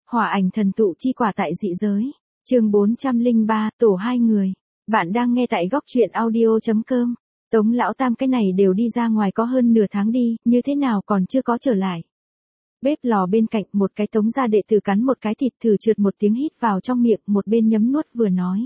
Hỏa ảnh thần tụ chi quả tại dị giới. Chương 403, tổ hai người. Bạn đang nghe tại góc truyện audio.com. Tống lão tam cái này đều đi ra ngoài có hơn nửa tháng đi, như thế nào còn chưa có trở lại. Bếp lò bên cạnh, một cái Tống gia đệ tử cắn một cái thịt thử trượt một tiếng hít vào trong miệng, một bên nhấm nuốt vừa nói.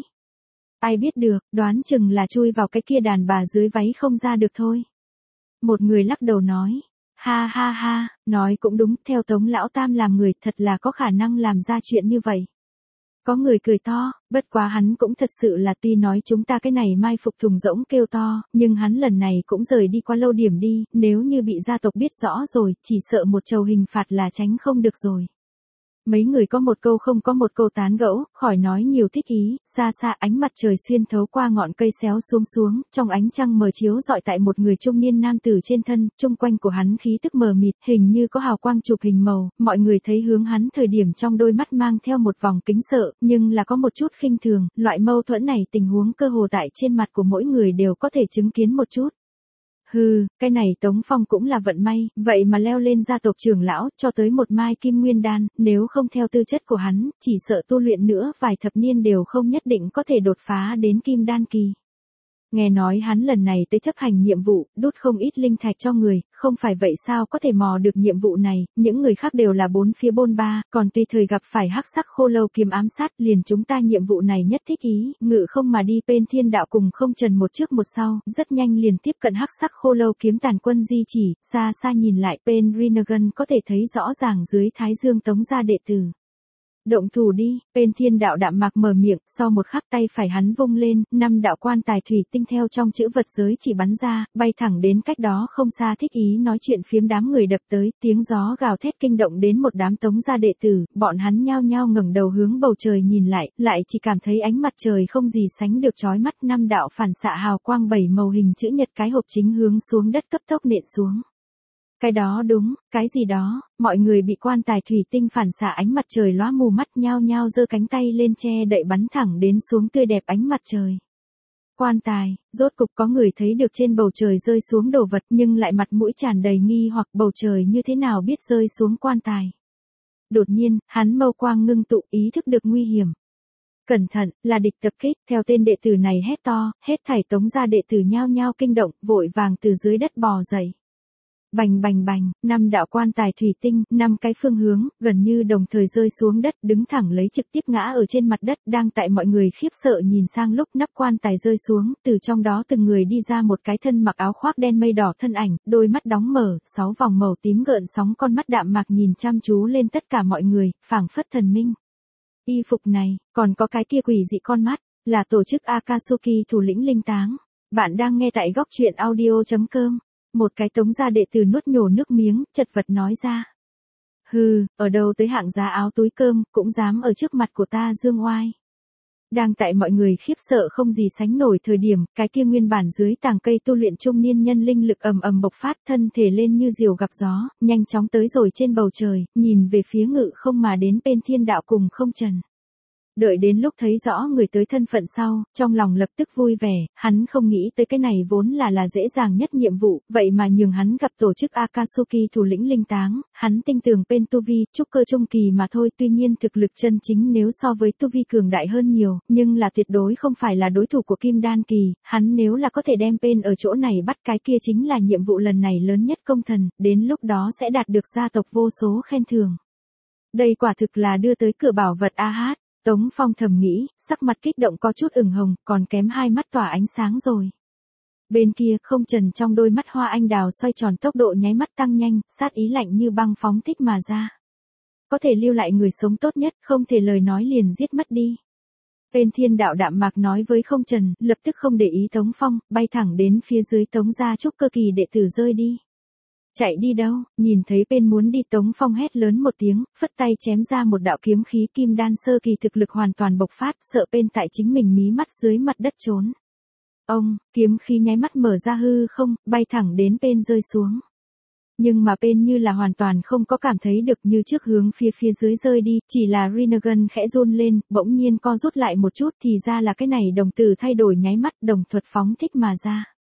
Ai biết được, đoán chừng là chui vào cái kia đàn bà dưới váy không ra được thôi. Một người lắc đầu nói. Ha ha ha, nói cũng đúng, theo Tống lão tam làm người thật là có khả năng làm ra chuyện như vậy. Có người cười to, bất quá hắn cũng thật sự là tuy nói chúng ta cái này mai phục thùng rỗng kêu to, nhưng hắn lần này cũng rời đi quá lâu điểm đi, nếu như bị gia tộc biết rõ rồi, chỉ sợ một trầu hình phạt là tránh không được rồi. Mấy người có một câu không có một câu tán gẫu, khỏi nói nhiều thích ý, xa xa ánh mặt trời xuyên thấu qua ngọn cây xéo xuống, trong ánh trăng mờ chiếu rọi tại một người trung niên nam tử trên thân, chung quanh của hắn khí tức mờ mịt, hình như có hào quang chụp hình màu, mọi người thấy hướng hắn thời điểm trong đôi mắt mang theo một vòng kính sợ, nhưng là có một chút khinh thường, loại mâu thuẫn này tình huống cơ hồ tại trên mặt của mỗi người đều có thể chứng kiến một chút. Hừ, cái này Tống Phong cũng là vận may, vậy mà leo lên gia tộc trưởng lão, cho tới một mai kim nguyên đan, nếu không theo tư chất của hắn, chỉ sợ tu luyện nữa vài thập niên đều không nhất định có thể đột phá đến kim đan kỳ. Nghe nói hắn lần này tới chấp hành nhiệm vụ, đút không ít linh thạch cho người, không phải vậy sao có thể mò được nhiệm vụ này, những người khác đều là bốn phía bôn ba, còn tùy thời gặp phải hắc sắc khô lâu kiếm ám sát, liền chúng ta nhiệm vụ này nhất thích ý, ngự không mà đi bên thiên đạo cùng không trần một trước một sau, rất nhanh liền tiếp cận hắc sắc khô lâu kiếm tàn quân di chỉ, xa xa nhìn lại bên Rinnegan có thể thấy rõ ràng dưới thái dương Tống gia đệ tử. Động thủ đi, bên thiên đạo đạm mạc mở miệng, sau một khắc tay phải hắn vung lên, 5 đạo quan tài thủy tinh theo trong chữ vật giới chỉ bắn ra, bay thẳng đến cách đó không xa thích ý nói chuyện phiếm đám người đập tới, tiếng gió gào thét kinh động đến một đám Tống gia đệ tử, bọn hắn nhao nhao ngẩng đầu hướng bầu trời nhìn lại chỉ cảm thấy ánh mặt trời không gì sánh được chói mắt, 5 đạo phản xạ hào quang 7 màu hình chữ nhật cái hộp chính hướng xuống đất cấp tốc nện xuống. Cái đó đúng, cái gì đó, mọi người bị quan tài thủy tinh phản xạ ánh mặt trời lóa mù mắt nhao nhao giơ cánh tay lên che đậy bắn thẳng đến xuống tươi đẹp ánh mặt trời. Quan tài, rốt cục có người thấy được trên bầu trời rơi xuống đồ vật nhưng lại mặt mũi tràn đầy nghi hoặc bầu trời như thế nào biết rơi xuống quan tài. Đột nhiên, hắn mâu quang ngưng tụ ý thức được nguy hiểm. Cẩn thận, là địch tập kích, theo tên đệ tử này hét to, hết thảy Tống gia đệ tử nhao nhao kinh động, vội vàng từ dưới đất bò dậy. Bành bành bành, 5 đạo quan tài thủy tinh, 5 cái phương hướng, gần như đồng thời rơi xuống đất, đứng thẳng lấy trực tiếp ngã ở trên mặt đất, đang tại mọi người khiếp sợ nhìn sang lúc nắp quan tài rơi xuống, từ trong đó từng người đi ra một cái thân mặc áo khoác đen mây đỏ thân ảnh, đôi mắt đóng mở, 6 vòng màu tím gợn sóng con mắt đạm mạc nhìn chăm chú lên tất cả mọi người, phảng phất thần minh. Y phục này, còn có cái kia quỷ dị con mắt, là tổ chức Akatsuki thủ lĩnh linh táng. Bạn đang nghe tại góc truyện audio.com. Một cái Tống gia đệ tử nuốt nhổ nước miếng, chật vật nói ra. Hừ, ở đâu tới hạng giá áo túi cơm, cũng dám ở trước mặt của ta dương oai. Đang tại mọi người khiếp sợ không gì sánh nổi thời điểm, cái kia nguyên bản dưới tàng cây tu luyện trung niên nhân linh lực ầm ầm bộc phát thân thể lên như diều gặp gió, nhanh chóng tới rồi trên bầu trời, nhìn về phía ngự không mà đến bên thiên đạo cùng không trần. Đợi đến lúc thấy rõ người tới thân phận sau, trong lòng lập tức vui vẻ, hắn không nghĩ tới cái này vốn là dễ dàng nhất nhiệm vụ, vậy mà nhường hắn gặp tổ chức Akatsuki thủ lĩnh linh táng, hắn tinh tường bên tu vi, trúc cơ trung kỳ mà thôi, tuy nhiên thực lực chân chính nếu so với tu vi cường đại hơn nhiều, nhưng là tuyệt đối không phải là đối thủ của kim đan kỳ, hắn nếu là có thể đem bên ở chỗ này bắt cái kia chính là nhiệm vụ lần này lớn nhất công thần, đến lúc đó sẽ đạt được gia tộc vô số khen thưởng. Đây quả thực là đưa tới cửa bảo vật a hát. Tống Phong thầm nghĩ, sắc mặt kích động có chút ửng hồng, còn kém hai mắt tỏa ánh sáng rồi. Bên kia, không trần trong đôi mắt hoa anh đào xoay tròn tốc độ nháy mắt tăng nhanh, sát ý lạnh như băng phóng thích mà ra. Có thể lưu lại người sống tốt nhất, không thể lời nói liền giết mất đi. Bên thiên đạo đạm mạc nói với không trần, lập tức không để ý Tống Phong, bay thẳng đến phía dưới Tống gia trúc cơ kỳ đệ tử rơi đi. Chạy đi đâu, nhìn thấy bên muốn đi Tống Phong hét lớn một tiếng, phất tay chém ra một đạo kiếm khí kim đan sơ kỳ thực lực hoàn toàn bộc phát, sợ bên tại chính mình mí mắt dưới mặt đất trốn. Ông, kiếm khí nháy mắt mở ra hư không, bay thẳng đến bên rơi xuống. Nhưng mà bên như là hoàn toàn không có cảm thấy được như trước hướng phía dưới rơi đi, chỉ là Rinnegan khẽ run lên, bỗng nhiên co rút lại một chút thì ra là cái này đồng tử thay đổi nháy mắt đồng thuật phóng thích mà ra.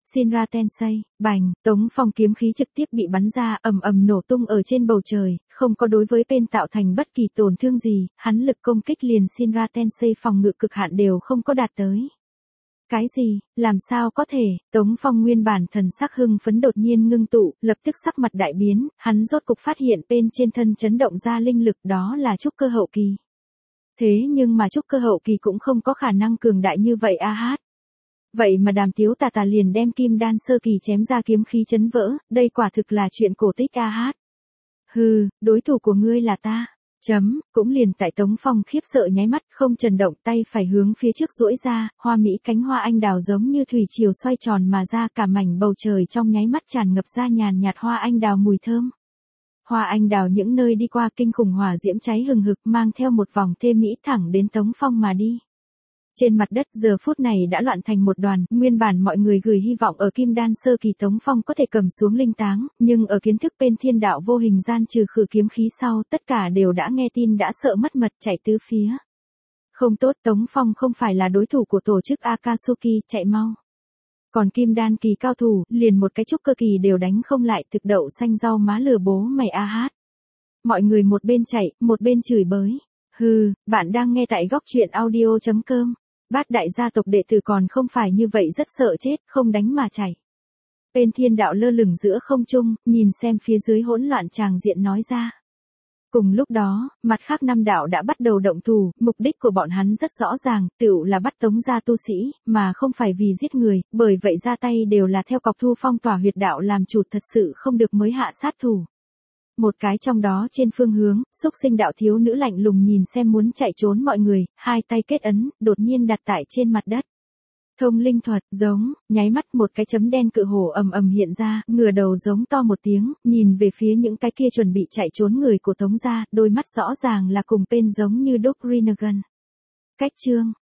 Shinra Tensei, bành, Tống Phong kiếm khí trực tiếp bị bắn ra, ầm ầm nổ tung ở trên bầu trời, không có đối với Pain tạo thành bất kỳ tổn thương gì, hắn lực công kích liền Shinra Tensei phòng ngự cực hạn đều không có đạt tới. Cái gì, làm sao có thể, Tống Phong nguyên bản thần sắc hưng phấn đột nhiên ngưng tụ, lập tức sắc mặt đại biến, hắn rốt cục phát hiện Pain trên thân chấn động ra linh lực đó là trúc cơ hậu kỳ. Thế nhưng mà trúc cơ hậu kỳ cũng không có khả năng cường đại như vậy a hát. Vậy mà Đàm Tiếu Tà Tà liền đem kim đan sơ kỳ chém ra kiếm khí chấn vỡ, đây quả thực là chuyện cổ tích a hát. Hừ, đối thủ của ngươi là ta. Cũng liền tại Tống Phong khiếp sợ nháy mắt không chần động tay phải hướng phía trước duỗi ra, hoa mỹ cánh hoa anh đào giống như thủy triều xoay tròn mà ra cả mảnh bầu trời trong nháy mắt tràn ngập ra nhàn nhạt hoa anh đào mùi thơm. Hoa anh đào những nơi đi qua kinh khủng hỏa diễm cháy hừng hực mang theo một vòng thê mỹ thẳng đến Tống Phong mà đi. Trên mặt đất giờ phút này đã loạn thành một đoàn, nguyên bản mọi người gửi hy vọng ở kim đan sơ kỳ Tống Phong có thể cầm xuống linh táng, nhưng ở kiến thức bên thiên đạo vô hình gian trừ khử kiếm khí sau, tất cả đều đã nghe tin đã sợ mất mật chạy tứ phía. Không tốt, Tống Phong không phải là đối thủ của tổ chức Akatsuki, chạy mau. Còn kim đan kỳ cao thủ, liền một cái trúc cơ kỳ đều đánh không lại, thực đậu xanh rau má lừa bố mày a hát. Mọi người một bên chạy, một bên chửi bới. Hừ, bạn đang nghe tại góc truyện audio.com. Bát đại gia tộc đệ tử còn không phải như vậy rất sợ chết, không đánh mà chạy. Bên thiên đạo lơ lửng giữa không trung, nhìn xem phía dưới hỗn loạn tràng diện nói ra. Cùng lúc đó, mặt khác năm đạo đã bắt đầu động thủ, mục đích của bọn hắn rất rõ ràng, tựu là bắt Tống gia tu sĩ, mà không phải vì giết người, bởi vậy ra tay đều là theo cọc thu phong tỏa huyệt đạo làm chủ thật sự không được mới hạ sát thủ. Một cái trong đó trên phương hướng, xúc sinh đạo thiếu nữ lạnh lùng nhìn xem muốn chạy trốn mọi người, hai tay kết ấn, đột nhiên đặt tại trên mặt đất. Thông linh thuật, giống, nháy mắt một cái chấm đen cự hổ ầm ầm hiện ra, ngửa đầu giống to một tiếng, nhìn về phía những cái kia chuẩn bị chạy trốn người của Tống gia, đôi mắt rõ ràng là cùng Pain giống như Doc Rinnegan. Cách chương